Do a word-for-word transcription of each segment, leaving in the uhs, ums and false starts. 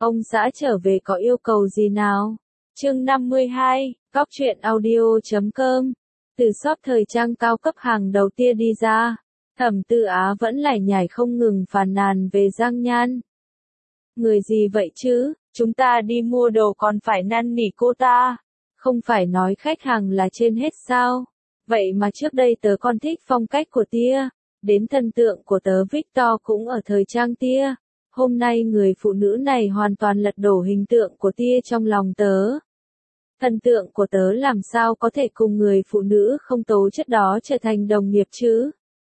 Ông xã trở về có yêu cầu gì nào? Chương năm mươi hai, Góc truyện audio chấm com. Từ shop thời trang cao cấp hàng đầu tiên đi ra, Thẩm Tư Á vẫn lải nhải không ngừng phàn nàn về Giang Nhan. Người gì vậy chứ, chúng ta đi mua đồ còn phải năn nỉ cô ta. Không phải nói khách hàng là trên hết sao? Vậy mà trước đây tớ còn thích phong cách của tia, đến thần tượng của tớ Victor cũng ở thời trang tia. Hôm nay người phụ nữ này hoàn toàn lật đổ hình tượng của tia trong lòng tớ. Thần tượng của tớ làm sao có thể cùng người phụ nữ không tố chất đó trở thành đồng nghiệp chứ?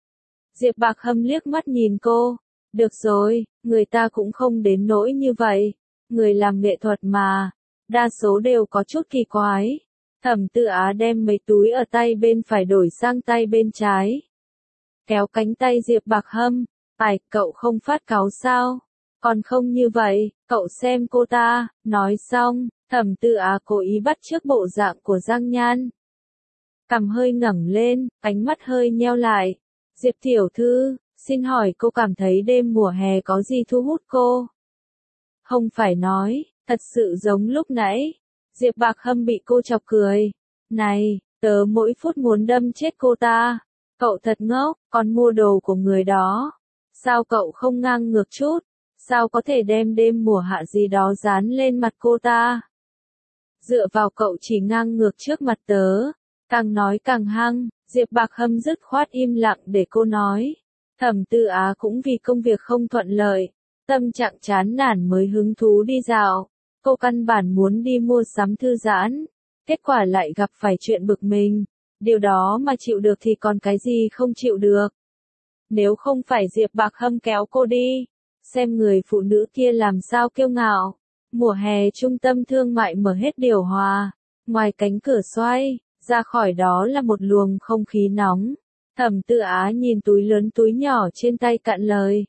Diệp Bạc Hâm liếc mắt nhìn cô. Được rồi, người ta cũng không đến nỗi như vậy. Người làm nghệ thuật mà, đa số đều có chút kỳ quái. Thẩm Tư Á đem mấy túi ở tay bên phải đổi sang tay bên trái. Kéo cánh tay Diệp Bạc Hâm. Ai, cậu không phát cáu sao? Còn không như vậy, cậu xem cô ta. Nói xong, Thẩm Tư Á cố ý bắt chước bộ dạng của Giang Nhan. Cằm hơi ngẩng lên, ánh mắt hơi nheo lại. Diệp tiểu thư, xin hỏi cô cảm thấy đêm mùa hè có gì thu hút cô? Không phải nói, thật sự giống lúc nãy. Diệp Bạc Hâm bị cô chọc cười. Này, tớ mỗi phút muốn đâm chết cô ta. Cậu thật ngốc, còn mua đồ của người đó. Sao cậu không ngang ngược chút? Sao có thể đem đêm mùa hạ gì đó dán lên mặt cô ta? Dựa vào cậu chỉ ngang ngược trước mặt tớ. Càng nói càng hăng, Diệp Bạc Hâm dứt khoát im lặng để cô nói. Thẩm Tư Á cũng vì công việc không thuận lợi, tâm trạng chán nản mới hứng thú đi dạo. Cô căn bản muốn đi mua sắm thư giãn, kết quả lại gặp phải chuyện bực mình. Điều đó mà chịu được thì còn cái gì không chịu được. Nếu không phải Diệp Bạc Hâm kéo cô đi, xem người phụ nữ kia làm sao kiêu ngạo. Mùa hè trung tâm thương mại mở hết điều hòa, ngoài cánh cửa xoay, ra khỏi đó là một luồng không khí nóng. Thẩm Tư Á nhìn túi lớn túi nhỏ trên tay cạn lời.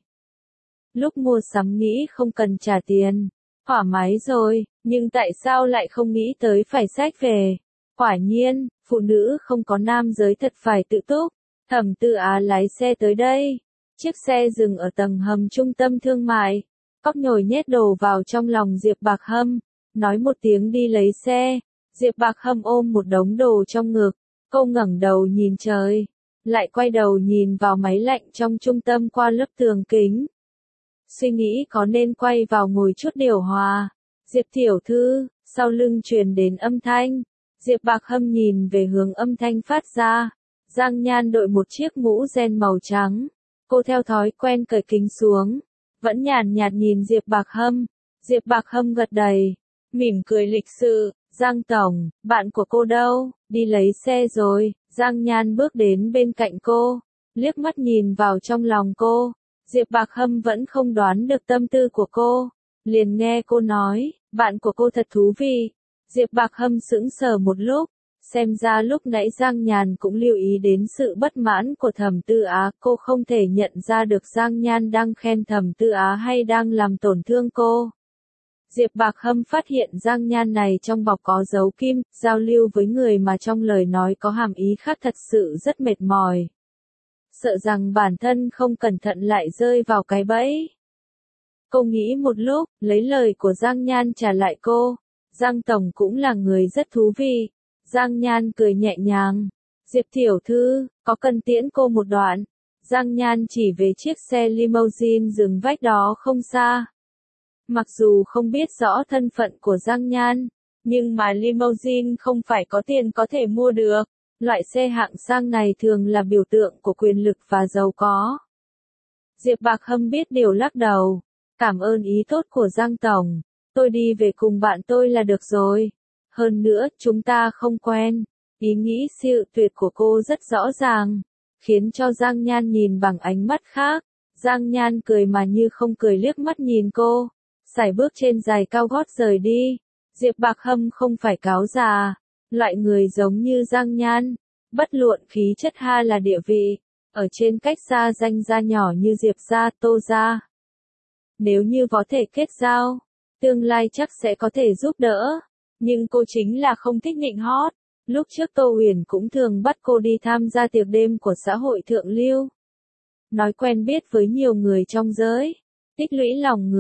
Lúc mua sắm nghĩ không cần trả tiền, thoải mái rồi, nhưng tại sao lại không nghĩ tới phải xách về? Quả nhiên, phụ nữ không có nam giới thật phải tự túc. Thẩm Tư Á lái xe tới đây. Chiếc xe dừng ở tầng hầm trung tâm thương mại. Cóc nhồi nhét đồ vào trong lòng Diệp Bạc Hâm. Nói một tiếng đi lấy xe. Diệp Bạc Hâm ôm một đống đồ trong ngực. Cô ngẩng đầu nhìn trời. Lại quay đầu nhìn vào máy lạnh trong trung tâm qua lớp tường kính. Suy nghĩ có nên quay vào ngồi chút điều hòa. Diệp tiểu thư, sau lưng truyền đến âm thanh. Diệp Bạc Hâm nhìn về hướng âm thanh phát ra. Giang Nhan đội một chiếc mũ ren màu trắng. Cô theo thói quen cởi kính xuống. Vẫn nhàn nhạt nhìn Diệp Bạc Hâm. Diệp Bạc Hâm gật đầy. Mỉm cười lịch sự. Giang tổng, bạn của cô đâu? Đi lấy xe rồi. Giang Nhan bước đến bên cạnh cô. Liếc mắt nhìn vào trong lòng cô. Diệp Bạc Hâm vẫn không đoán được tâm tư của cô. Liền nghe cô nói, bạn của cô thật thú vị. Diệp Bạc Hâm sững sờ một lúc. Xem ra lúc nãy Giang Nhan cũng lưu ý đến sự bất mãn của Thẩm Tư Á. Cô không thể nhận ra được Giang Nhan đang khen Thẩm Tư Á hay đang làm tổn thương cô. Diệp Bạc Hâm phát hiện Giang Nhan này trong bọc có dấu kim, giao lưu với người mà trong lời nói có hàm ý khác thật sự rất mệt mỏi. Sợ rằng bản thân không cẩn thận lại rơi vào cái bẫy. Cô nghĩ một lúc, lấy lời của Giang Nhan trả lại cô. Giang tổng cũng là người rất thú vị. Giang Nhan cười nhẹ nhàng. Diệp tiểu thư, có cần tiễn cô một đoạn? Giang Nhan chỉ về chiếc xe limousine dừng vách đó không xa. Mặc dù không biết rõ thân phận của Giang Nhan, nhưng mà limousine không phải có tiền có thể mua được. Loại xe hạng sang này thường là biểu tượng của quyền lực và giàu có. Diệp Bạc Hâm biết điều lắc đầu. Cảm ơn ý tốt của Giang tổng. Tôi đi về cùng bạn tôi là được rồi. Hơn nữa, chúng ta không quen. Ý nghĩ siêu tuyệt của cô rất rõ ràng, khiến cho Giang Nhan nhìn bằng ánh mắt khác. Giang Nhan cười mà như không cười liếc mắt nhìn cô. Sải bước trên giày cao gót rời đi. Diệp Bạc Hâm không phải cáo già. Loại người giống như Giang Nhan, bất luận khí chất ha là địa vị, ở trên cách xa danh gia nhỏ như Diệp gia, Tô gia. Nếu như có thể kết giao, tương lai chắc sẽ có thể giúp đỡ, nhưng cô chính là không thích nịnh hót. Lúc trước Tô Huyền cũng thường bắt cô đi tham gia tiệc đêm của xã hội thượng lưu. Nói quen biết với nhiều người trong giới, tích lũy lòng người,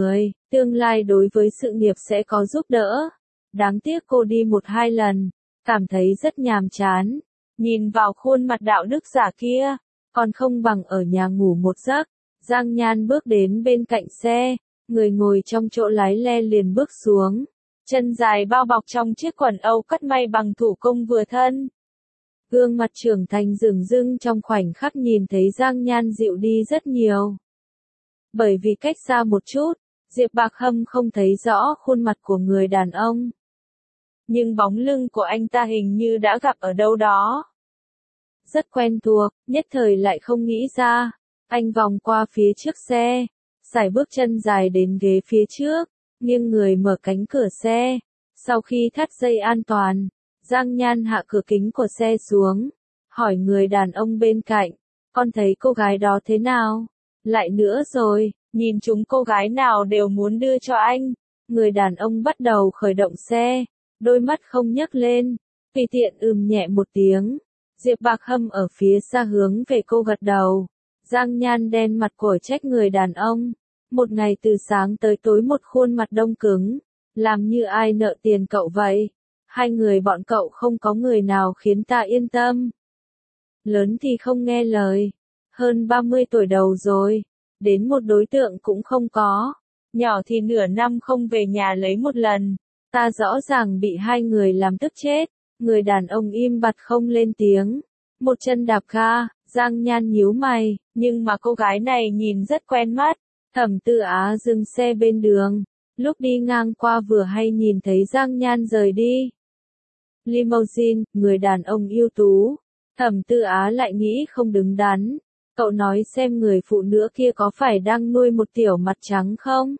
Tương lai đối với sự nghiệp sẽ có giúp đỡ. Đáng tiếc cô đi một hai lần, cảm thấy rất nhàm chán. Nhìn vào khuôn mặt đạo đức giả kia, còn không bằng ở nhà ngủ một giấc. Giang Nhan bước đến bên cạnh xe, người ngồi trong chỗ lái le liền bước xuống. Chân dài bao bọc trong chiếc quần âu cắt may bằng thủ công vừa thân. Gương mặt trưởng thành dửng dưng trong khoảnh khắc nhìn thấy Giang Nhan dịu đi rất nhiều. Bởi vì cách xa một chút, Diệp Bạc Hâm không thấy rõ khuôn mặt của người đàn ông. Nhưng bóng lưng của anh ta hình như đã gặp ở đâu đó. Rất quen thuộc, nhất thời lại không nghĩ ra. Anh vòng qua phía trước xe, sải bước chân dài đến ghế phía trước, nghiêng người mở cánh cửa xe. Sau khi thắt dây an toàn, Giang Nhan hạ cửa kính của xe xuống, hỏi người đàn ông bên cạnh, con thấy cô gái đó thế nào? Lại nữa rồi, nhìn chúng cô gái nào đều muốn đưa cho anh. Người đàn ông bắt đầu khởi động xe, đôi mắt không nhấc lên, tùy tiện ừm nhẹ một tiếng. Diệp Bạc Hâm ở phía xa hướng về cô gật đầu. Giang Nhan đen mặt cổ trách người đàn ông. Một ngày từ sáng tới tối một khuôn mặt đông cứng, làm như ai nợ tiền cậu vậy. Hai người bọn cậu không có người nào khiến ta yên tâm. Lớn thì không nghe lời, hơn ba mươi tuổi đầu rồi, đến một đối tượng cũng không có. Nhỏ thì nửa năm không về nhà lấy một lần, ta rõ ràng bị hai người làm tức chết. Người đàn ông im bặt không lên tiếng, một chân đạp ga. Giang Nhan nhíu mày, nhưng mà cô gái này nhìn rất quen mắt. Thẩm Tư Á dừng xe bên đường, lúc đi ngang qua vừa hay nhìn thấy Giang Nhan rời đi. Limousine, người đàn ông ưu tú. Thẩm Tư Á lại nghĩ không đứng đắn. Cậu nói xem người phụ nữ kia có phải đang nuôi một tiểu mặt trắng không?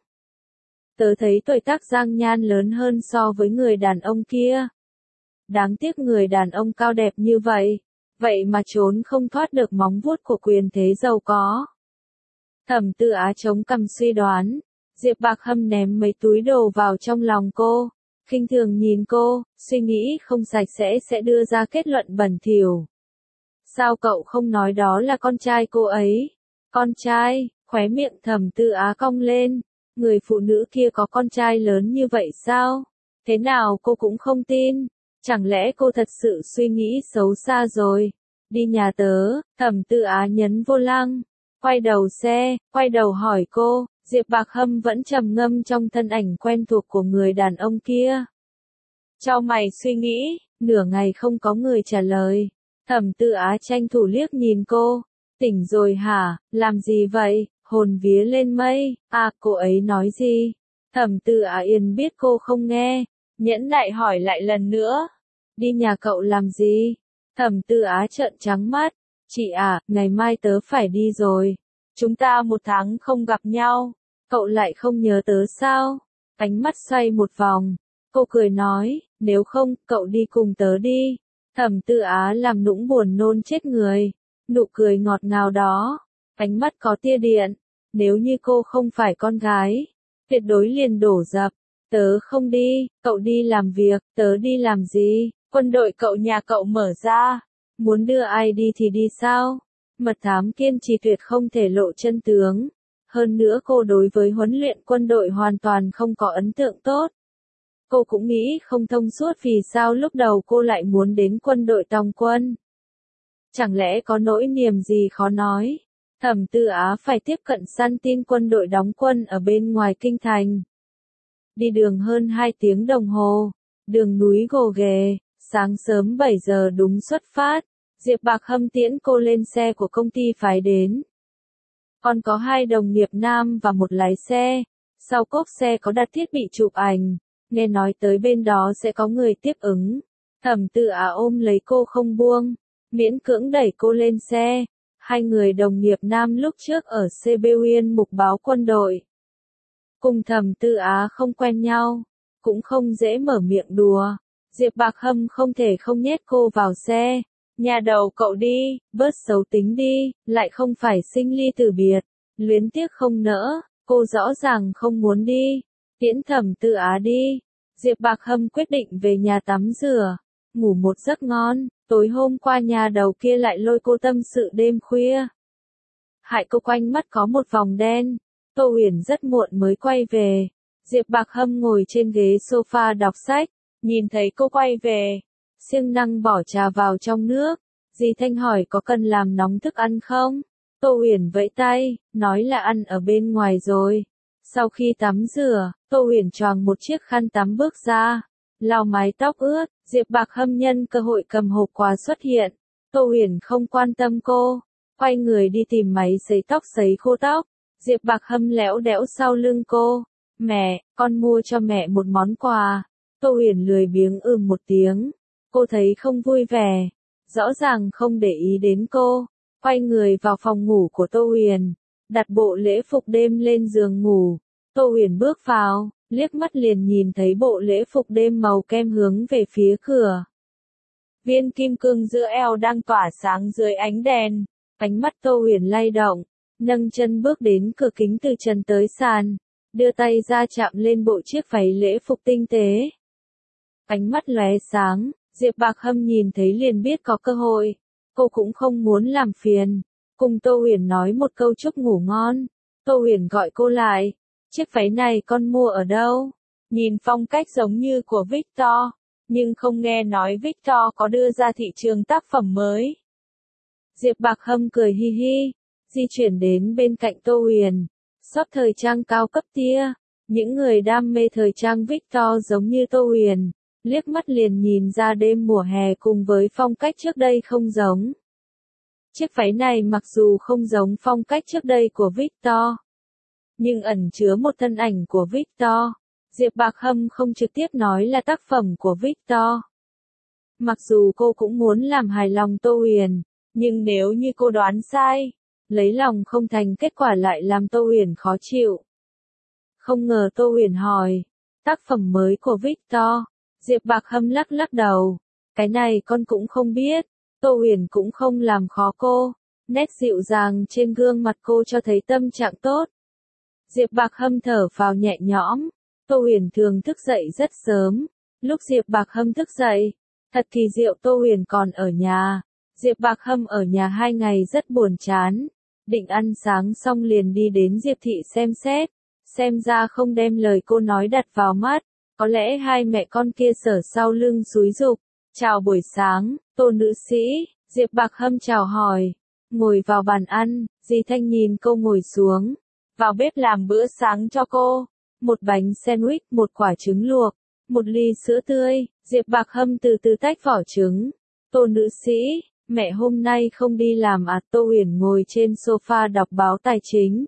Tớ thấy tuổi tác Giang Nhan lớn hơn so với người đàn ông kia. Đáng tiếc người đàn ông cao đẹp như vậy, vậy mà trốn không thoát được móng vuốt của quyền thế giàu có. Thẩm Tư Á chống cằm suy đoán, Diệp Bạc Hâm ném mấy túi đồ vào trong lòng cô, khinh thường nhìn cô, suy nghĩ không sạch sẽ sẽ đưa ra kết luận bẩn thỉu. Sao cậu không nói đó là con trai cô ấy? Con trai, khóe miệng Thẩm Tư Á cong lên, người phụ nữ kia có con trai lớn như vậy sao? Thế nào cô cũng không tin. Chẳng lẽ cô thật sự suy nghĩ xấu xa rồi? Đi nhà tớ. Thẩm Tư Á nhấn vô lăng, quay đầu xe, quay đầu hỏi cô. Diệp Bạc Hâm vẫn trầm ngâm trong thân ảnh quen thuộc của người đàn ông kia. Chau mày suy nghĩ, nửa ngày không có người trả lời. Thẩm Tư Á tranh thủ liếc nhìn cô. Tỉnh rồi hả? Làm gì vậy? Hồn vía lên mây. À, cô ấy nói gì? Thẩm Tư Á Yên biết cô không nghe, nhẫn nại hỏi lại lần nữa. Đi nhà cậu làm gì? Thẩm Tư Á trợn trắng mắt. Chị à, ngày mai tớ phải đi rồi. Chúng ta một tháng không gặp nhau. Cậu lại không nhớ tớ sao? Ánh mắt xoay một vòng. Cô cười nói, nếu không, cậu đi cùng tớ đi. Thẩm Tư Á làm nũng buồn nôn chết người. Nụ cười ngọt ngào đó. Ánh mắt có tia điện. Nếu như cô không phải con gái, tuyệt đối liền đổ dập. Tớ không đi, cậu đi làm việc, tớ đi làm gì? Quân đội cậu nhà cậu mở ra. Muốn đưa ai đi thì đi sao? Mật thám kiên trì tuyệt không thể lộ chân tướng. Hơn nữa cô đối với huấn luyện quân đội hoàn toàn không có ấn tượng tốt. Cô cũng nghĩ không thông suốt vì sao lúc đầu cô lại muốn đến quân đội tòng quân. Chẳng lẽ có nỗi niềm gì khó nói? Thẩm Tư Á phải tiếp cận săn tin quân đội đóng quân ở bên ngoài kinh thành. Đi đường hơn hai tiếng đồng hồ, đường núi gồ ghề, sáng sớm bảy giờ đúng xuất phát. Diệp Bạc Hâm tiễn cô lên xe của công ty phái đến. Còn có hai đồng nghiệp nam và một lái xe. Sau cốp xe có đặt thiết bị chụp ảnh. Nghe nói tới bên đó sẽ có người tiếp ứng. Thẩm Tư Á ôm lấy cô không buông, miễn cưỡng đẩy cô lên xe. Hai người đồng nghiệp nam lúc trước ở xê bê Uyên mục báo quân đội. Cùng Thẩm Tư Á không quen nhau, cũng không dễ mở miệng đùa. Diệp Bạc Hâm không thể không nhét cô vào xe. Nhà đầu cậu đi, bớt xấu tính đi, lại không phải sinh ly tử biệt. Luyến tiếc không nỡ, cô rõ ràng không muốn đi. Tiễn Thẩm Tư Á đi. Diệp Bạc Hâm quyết định về nhà tắm rửa, ngủ một giấc ngon. Tối hôm qua nhà đầu kia lại lôi cô tâm sự đêm khuya. Hại cô quanh mắt có một vòng đen. Tô Huyền rất muộn mới quay về, Diệp Bạc Hâm ngồi trên ghế sofa đọc sách, nhìn thấy cô quay về, siêng năng bỏ trà vào trong nước. Dì Thanh hỏi có cần làm nóng thức ăn không? Tô Huyền vẫy tay, nói là ăn ở bên ngoài rồi. Sau khi tắm rửa, Tô Huyền choàng một chiếc khăn tắm bước ra, lau mái tóc ướt. Diệp Bạc Hâm nhân cơ hội cầm hộp quà xuất hiện. Tô Huyền không quan tâm cô, quay người đi tìm máy sấy tóc sấy khô tóc. Diệp Bạc Hâm lẽo đẽo sau lưng cô. Mẹ, con mua cho mẹ một món quà. Tô Huyền lười biếng ừm một tiếng. Cô thấy không vui vẻ, rõ ràng không để ý đến cô. Quay người vào phòng ngủ của Tô Huyền, đặt bộ lễ phục đêm lên giường ngủ. Tô Huyền bước vào, liếc mắt liền nhìn thấy bộ lễ phục đêm màu kem hướng về phía cửa. Viên kim cương giữa eo đang tỏa sáng dưới ánh đèn. Ánh mắt Tô Huyền lay động, nâng chân bước đến cửa kính từ trần tới sàn, đưa tay ra chạm lên bộ chiếc váy lễ phục tinh tế. Ánh mắt lóe sáng, Diệp Bạc Hâm nhìn thấy liền biết có cơ hội. Cô cũng không muốn làm phiền, cùng Tô Huyền nói một câu chúc ngủ ngon. Tô Huyền gọi cô lại, chiếc váy này con mua ở đâu? Nhìn phong cách giống như của Victor, nhưng không nghe nói Victor có đưa ra thị trường tác phẩm mới. Diệp Bạc Hâm cười hi hi, di chuyển đến bên cạnh Tô Huyền. Shop thời trang cao cấp tia, những người đam mê thời trang Victor giống như Tô Huyền, liếc mắt liền nhìn ra đêm mùa hè cùng với phong cách trước đây không giống. Chiếc váy này mặc dù không giống phong cách trước đây của Victor, nhưng ẩn chứa một thân ảnh của Victor. Diệp Bạc Hâm không trực tiếp nói là tác phẩm của Victor. Mặc dù cô cũng muốn làm hài lòng Tô Huyền, nhưng nếu như cô đoán sai, lấy lòng không thành kết quả lại làm Tô Huyền khó chịu. Không ngờ Tô Huyền hỏi, tác phẩm mới của Victor. Diệp Bạc Hâm lắc lắc đầu, cái này con cũng không biết. Tô Huyền cũng không làm khó cô, nét dịu dàng trên gương mặt cô cho thấy tâm trạng tốt. Diệp Bạc Hâm thở phào nhẹ nhõm. Tô Huyền thường thức dậy rất sớm. Lúc Diệp Bạc Hâm thức dậy, thật kỳ diệu Tô Huyền còn ở nhà. Diệp Bạc Hâm ở nhà hai ngày rất buồn chán. Định ăn sáng xong liền đi đến Diệp Thị xem xét. Xem ra không đem lời cô nói đặt vào mắt. Có lẽ hai mẹ con kia sở sau lưng xúi giục. Chào buổi sáng, Tô nữ sĩ. Diệp Bạc Hâm chào hỏi. Ngồi vào bàn ăn, dì Thanh nhìn cô ngồi xuống. Vào bếp làm bữa sáng cho cô. Một bánh sandwich, một quả trứng luộc, một ly sữa tươi. Diệp Bạc Hâm từ từ tách vỏ trứng. Tô nữ sĩ, mẹ hôm nay không đi làm à? Tô Huyền ngồi trên sofa đọc báo tài chính,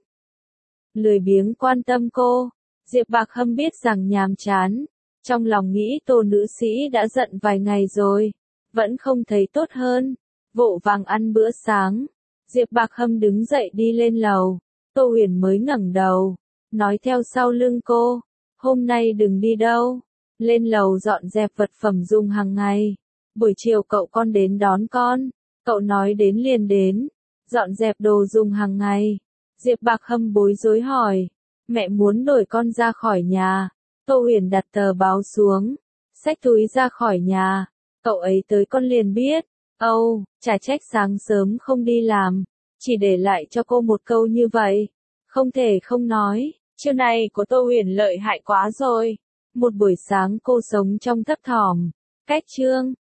lười biếng quan tâm cô. Diệp Bạc Hâm biết rằng nhàm chán, trong lòng nghĩ Tô nữ sĩ đã giận vài ngày rồi, vẫn không thấy tốt hơn. Vội vàng ăn bữa sáng. Diệp Bạc Hâm đứng dậy đi lên lầu. Tô Huyền mới ngẩng đầu, nói theo sau lưng cô, hôm nay đừng đi đâu, lên lầu dọn dẹp vật phẩm dùng hàng ngày. Buổi chiều cậu con đến đón con. Cậu nói đến liền đến, dọn dẹp đồ dùng hàng ngày. Diệp Bạc Hâm bối rối hỏi, mẹ muốn đuổi con ra khỏi nhà. Tô Huyền đặt tờ báo xuống, xách túi ra khỏi nhà. Cậu ấy tới con liền biết. Âu, oh, chả trách sáng sớm không đi làm, chỉ để lại cho cô một câu như vậy. Không thể không nói, chiêu này của Tô Huyền lợi hại quá rồi. Một buổi sáng cô sống trong thấp thỏm. Cách chương